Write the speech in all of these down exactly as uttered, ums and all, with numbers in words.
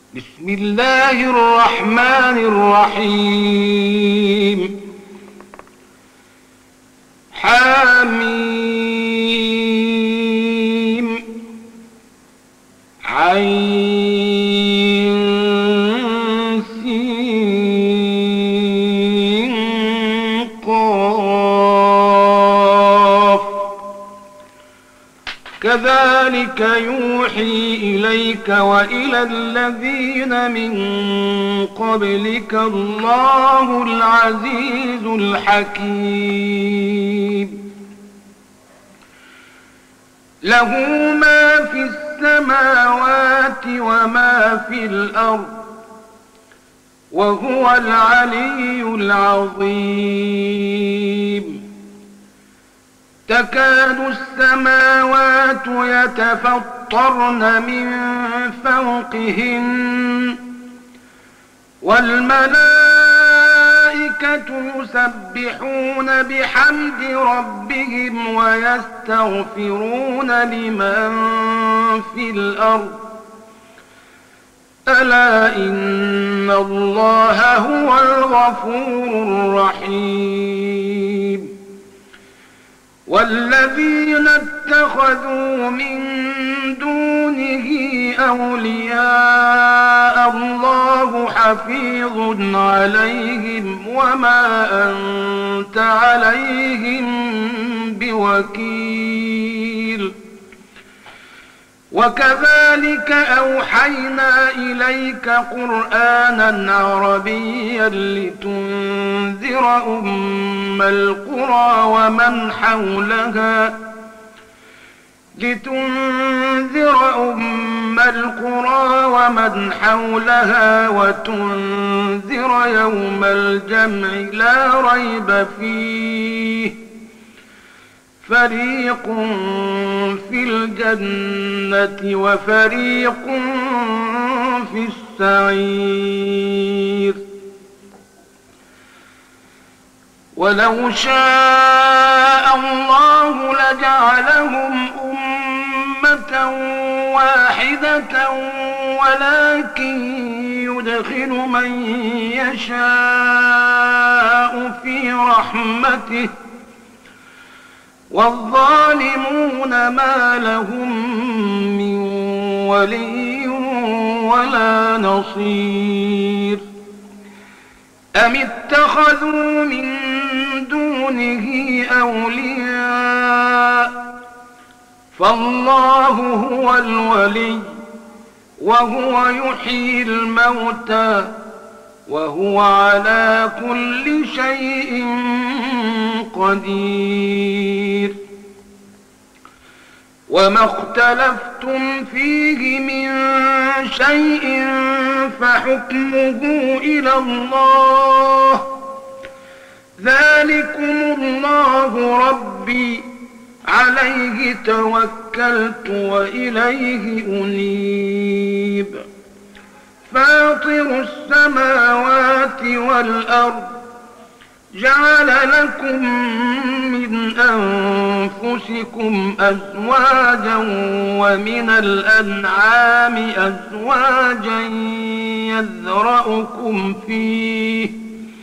بسم الله الرحمن الرحيم. حميم عين سين قاف. كذلك يوحي إليك وإلى الذين من قبلك الله العزيز الحكيم. له ما في السماوات وما في الأرض وهو العلي العظيم. تكاد السماوات يتفطرن من فوقهن والملائكة يسبحون بحمد ربهم ويستغفرون لمن في الأرض ألا إن الله هو الغفور الرحيم. والذين اتخذوا من دونه أولياء الله حفيظ عليهم وما أنت عليهم بوكيل. وكذلك أوحينا إليك قرآنا عربيا لتنذر أم القرى ومن حولها لتنذر أم القرى ومن حولها وتنذر يوم الجمع لا ريب فيه فريق في الجنة وفريق في السعير. ولو شاء الله لجعلهم أمة واحدة ولكن يدخل من يشاء في رحمته والظالمون ما لهم من ولي ولا نصير. أم اتخذوا من دونه أولياء فالله هو الولي وهو يحيي الموتى وهو على كل شيء قدير. وما اختلفتم فيه من شيء فحكمه إلى الله ذلكم الله ربي عليه توكلت وإليه أنيب. فاطر السماوات والأرض جعل لكم من أنفسكم أزواجا ومن الأنعام أزواجا يذرأكم فيه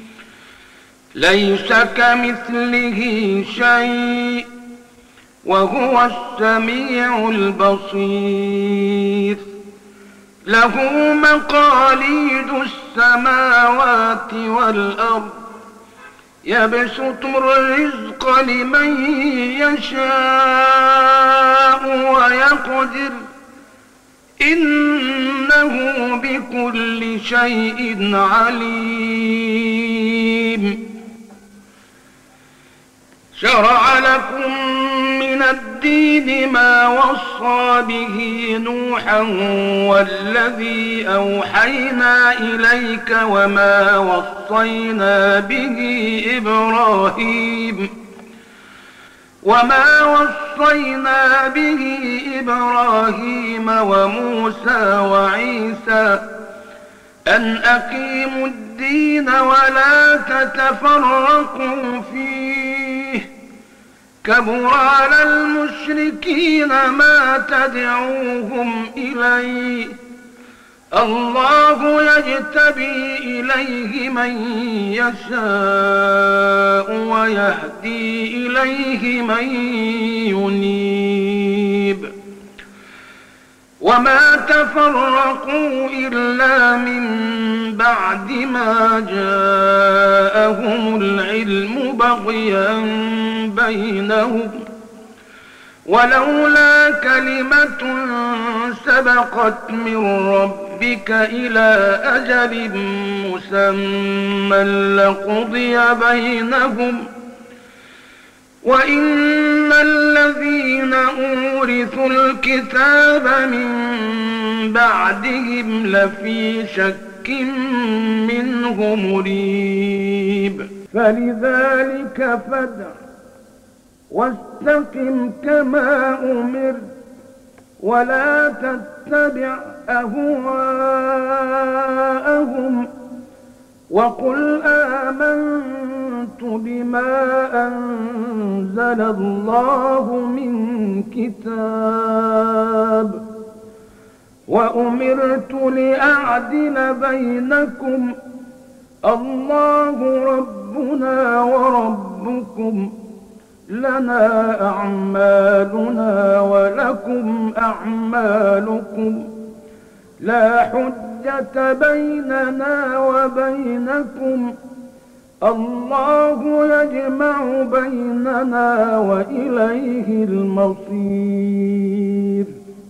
ليس كمثله شيء وهو السميع البصير. له مقاليد السماوات والأرض يبسط الرزق لمن يشاء ويقدر إنه بكل شيء عليم. شرع لكم من الدين ما وصى به نوحا والذي أوحينا إليك وما وصينا به إبراهيم وما وصينا به إبراهيم وموسى وعيسى أن أقيموا الدين ولا تتفرقوا فيه كبر على المشركين ما تدعوهم إليه الله يجتبي إليه من يشاء ويهدي إليه من ينيب وما تفرقوا إلا من بعد ما جاءهم العلم بغيا بينهم ولولا كلمة سبقت من ربك إلى أجل مسمى لقضي بينهم وإن الذين أورثوا الكتاب من بعدهم لفي شك منه مريب فلذلك فادع واستقم كما أمرت ولا تتبع أهواءهم وقل آمنت بما أنزل الله من كتاب وأمرت لأعدل بينكم الله ربنا وربكم لنا أعمالنا ولكم أعمالكم لا حجة بيننا وبينكم الله يجمع بيننا وإليه المصير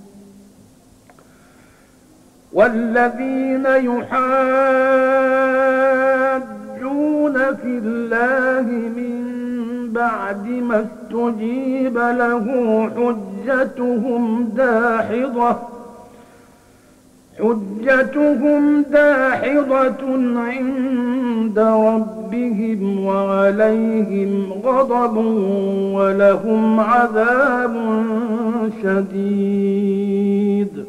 والذين يحاجون في الله من بعد ما استجيب له حجتهم داحضة حجتهم داحضة عند ربهم وعليهم غضب ولهم عذاب شديد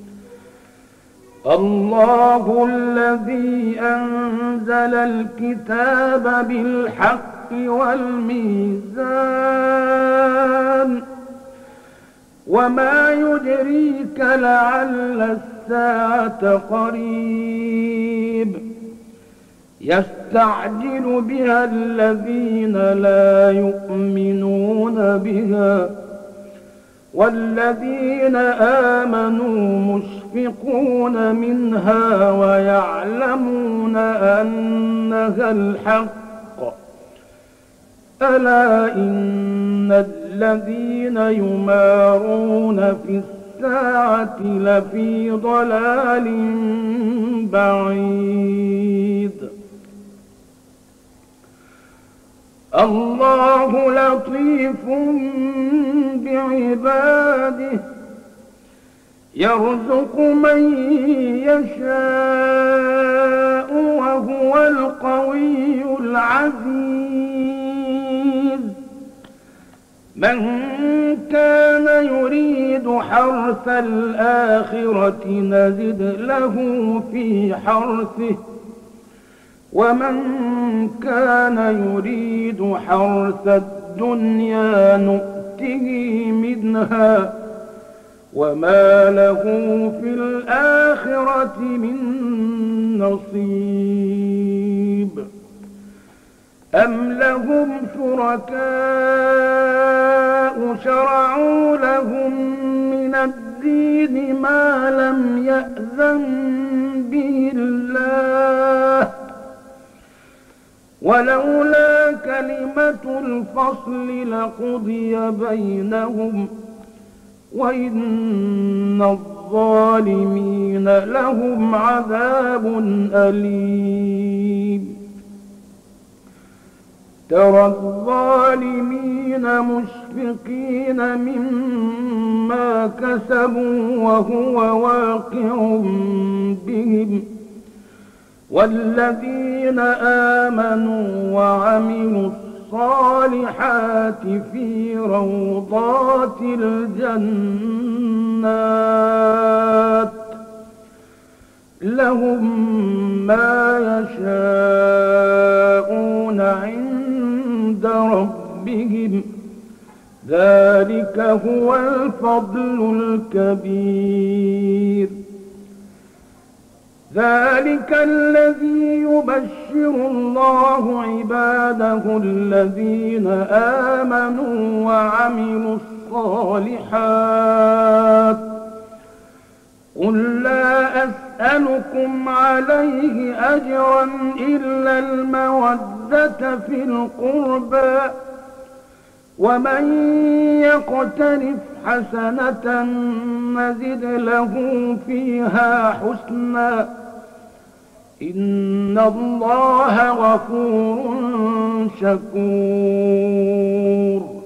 الله الذي أنزل الكتاب بالحق والميزان وما يدريك لعل الساعة قريب يستعجل بها الذين لا يؤمنون بها والذين آمنوا مشفقون منها ويعلمون أنها الحق ألا إن الذين يمارون في الساعة لفي ضلال بعيد الله لطيف بعباده يرزق من يشاء وهو القوي العزيز من كان يريد حرث الآخرة نزد له في حرثه ومن كان يريد حرث الدنيا نؤته منها وما له في الآخرة من نصيب أم لهم شركاء شرعوا لهم من الدين ما لم يأذن به الله ولولا كلمة الفصل لقضي بينهم وإن الظالمين لهم عذاب أليم ترى الظالمين مشفقين مما كسبوا وهو واقع بهم والذين آمنوا وعملوا الصالحات في روضات الجنات لهم ما يشاءون عند ربهم ذلك هو الفضل الكبير ذلك الذي يبشر الله عباده الذين آمنوا وعملوا الصالحات. قل لا أسألكم عليه أجرا إلا المودة في القربى، ومن يقترف حسنة نزد له فيها حسنا، إن الله غفور شكور.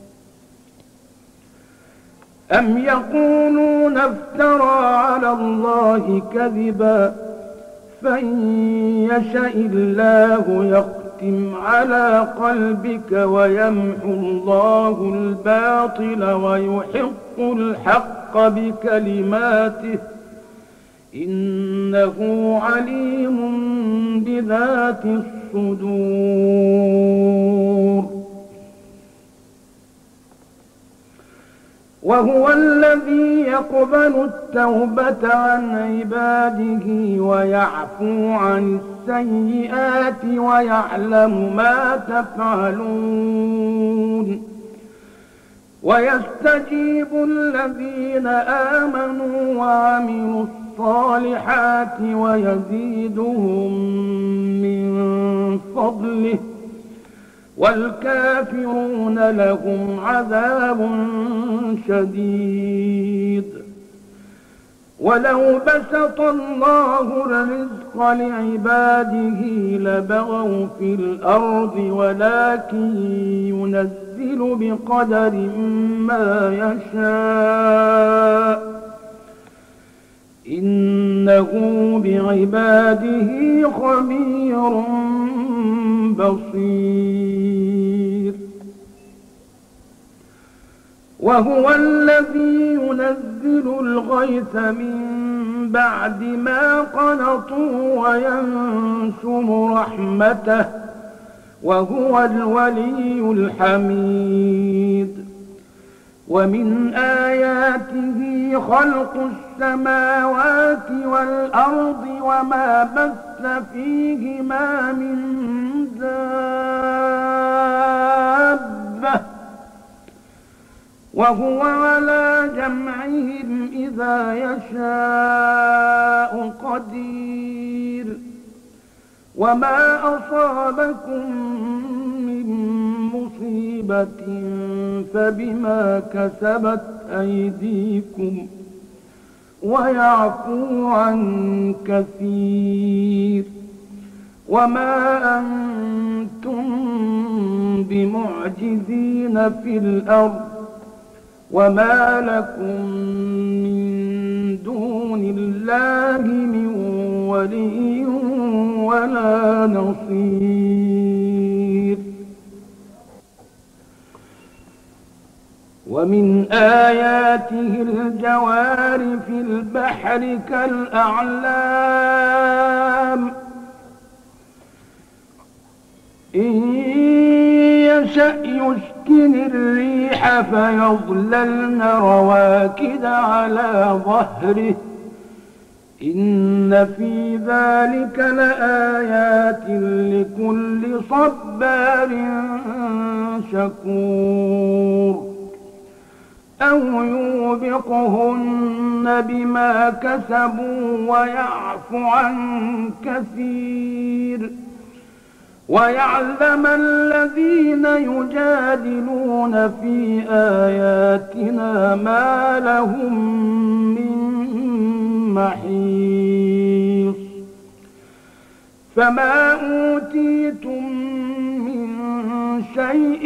أم يقولون افترى على الله كذبا، فإن يشأ الله يختم على قلبك ويمحو الله الباطل ويحق الحق بكلماته، إنه عليم بذات الصدور. وهو الذي يقبل التوبة عن عباده ويعفو عن السيئات ويعلم ما تفعلون، ويستجيب الذين آمنوا وعملوا الصالحات ويزيدهم من فضله، والكافرون لهم عذاب شديد. ولو بسط الله الرزق لعباده لبغوا في الأرض، ولكن ينزل بقدر ما يشاء، إنه بعباده خبير بصير. وهو الذي ينزل الغيث من بعد ما قنطوا وينشر رحمته، وهو الولي الحميد. ومن آياته خلق السماوات والأرض وما بث فيهما من دابة، وهو على جمعهم إذا يشاء قدير. وما أصابكم من مصيبة فبما كسبت أيديكم ويعفو عن كثير. وما أنتم بمعجزين في الأرض، وما لكم من دون الله من ولي ولا نصير. ومن آياته الجوار في البحر كالأعلام، إن يشأ يسكن الريح فيظللن رواكد على ظهره، إن في ذلك لآيات لكل صبار شكور. أو يوبقهن بما كسبوا ويعفو عن كثير، ويعلم الذين يجادلون في آياتنا ما لهم من محيص. فما أوتيتم من شيء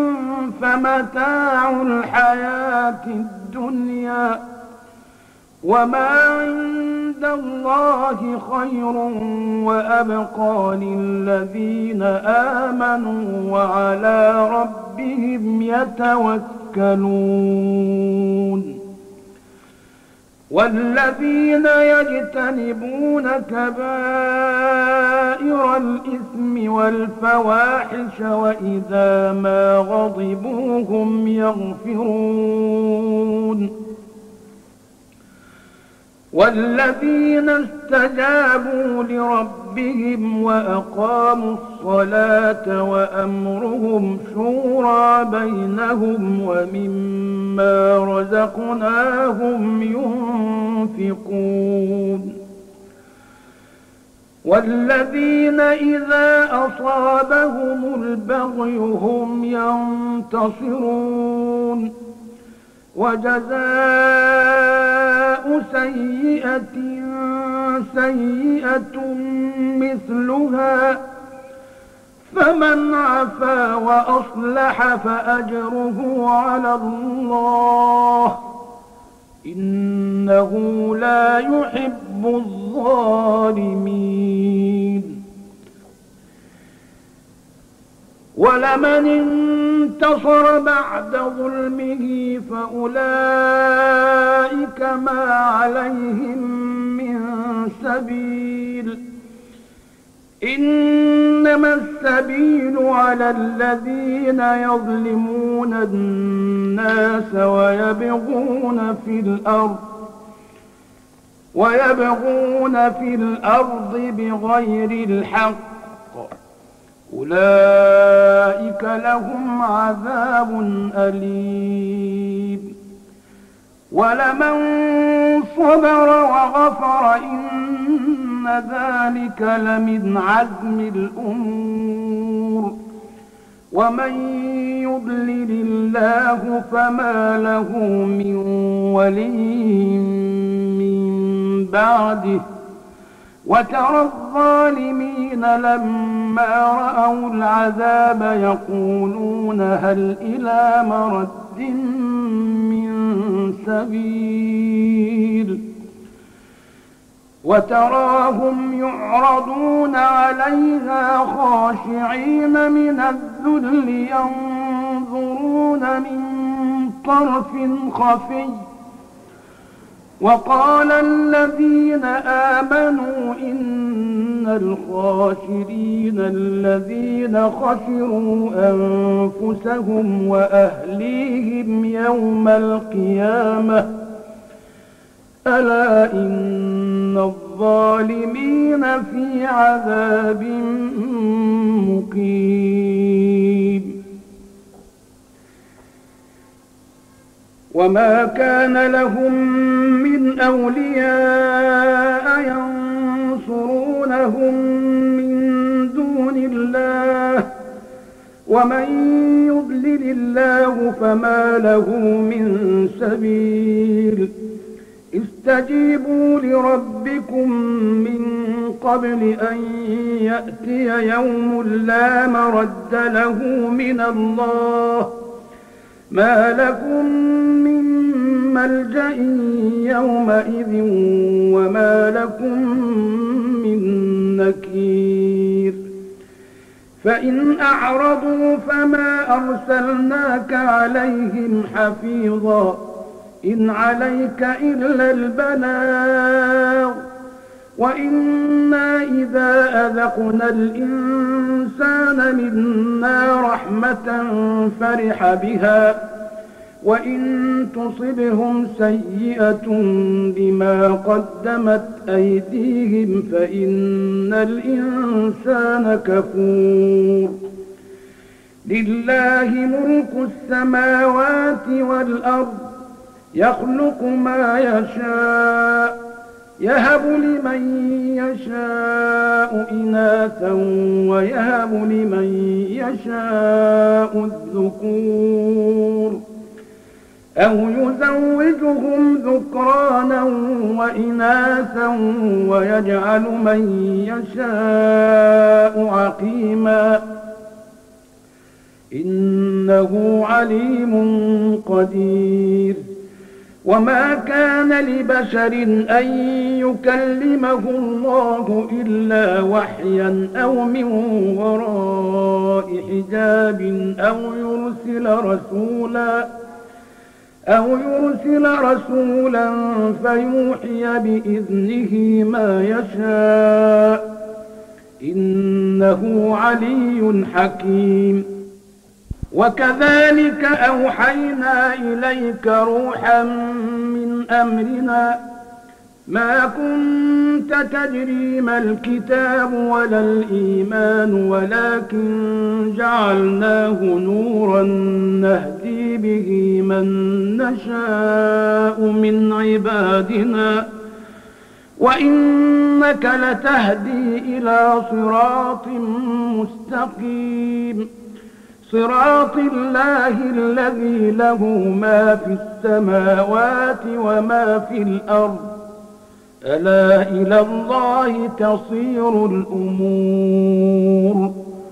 فمتاع الحياة الدنيا، وما عند الله خير وأبقى للذين آمنوا وعلى ربهم يتوكلون. والذين يجتنبون كبائر الإثم والفواحش وإذا ما غضبوا هم يغفرون. والذين استجابوا لربهم وأقاموا الصلاة وأمرهم شورى بينهم ومما رزقناهم ينفقون والذين إذا أصابهم البغي هم ينتصرون وجزاء سيئة سيئة مثلها فمن عفا وأصلح فأجره على الله إنه لا يحب الظالمين ولمن انتصر بعد ظلمه فأولئك ما عليهم من سبيل إنما السبيل على الذين يظلمون الناس ويبغون في الأرض ويبغون في الأرض بغير الحق أولئك لهم عذاب أليم ولمن صبر وغفر إن ذلك لمن عزم الأمور ومن يضلل الله فما له من ولي من بعده وترى الظالمين لما رأوا العذاب يقولون هل إلى مرد من سبيل وتراهم يعرضون عليها خاشعين من الذل ينظرون من طرف خفي وقال الذين آمنوا إن الخاسرين الذين خسروا أنفسهم وأهليهم يوم القيامة ألا إن الظالمين في عذاب مقيم وما كان لهم من أولياء ينصرونهم من دون الله ومن يضلل الله فما له من سبيل استجيبوا لربكم من قبل أن يأتي يوم لا مرد له من الله ما لكم من ملجأ يومئذ وما لكم من نكير فإن أعرضوا فما أرسلناك عليهم حفيظا إن عليك إلا البلاغ وإنا إذا أذقنا الإنسان منا رحمة فرح بها وإن تصبهم سيئة بما قدمت أيديهم فإن الإنسان كفور لله ملك السماوات والأرض يخلق ما يشاء يهب لمن يشاء إناثا ويهب لمن يشاء الذكور أو يزوجهم ذكرانا وإناثا ويجعل من يشاء عقيما إنه عليم قدير وما كان لبشر أن يكلمه الله إلا وحيا أو من وراء حجاب أو يرسل رسولا أو يرسل رسولا فيوحي بإذنه ما يشاء إنه علي حكيم وكذلك أوحينا إليك روحا من أمرنا ما كنت تدري ما الكتاب ولا الإيمان ولكن جعلناه نورا نهدي به من نشاء من عبادنا وإنك لتهدي إلى صراط مستقيم صراط الله الذي له ما في السماوات وما في الأرض ألا إلى الله تصير الأمور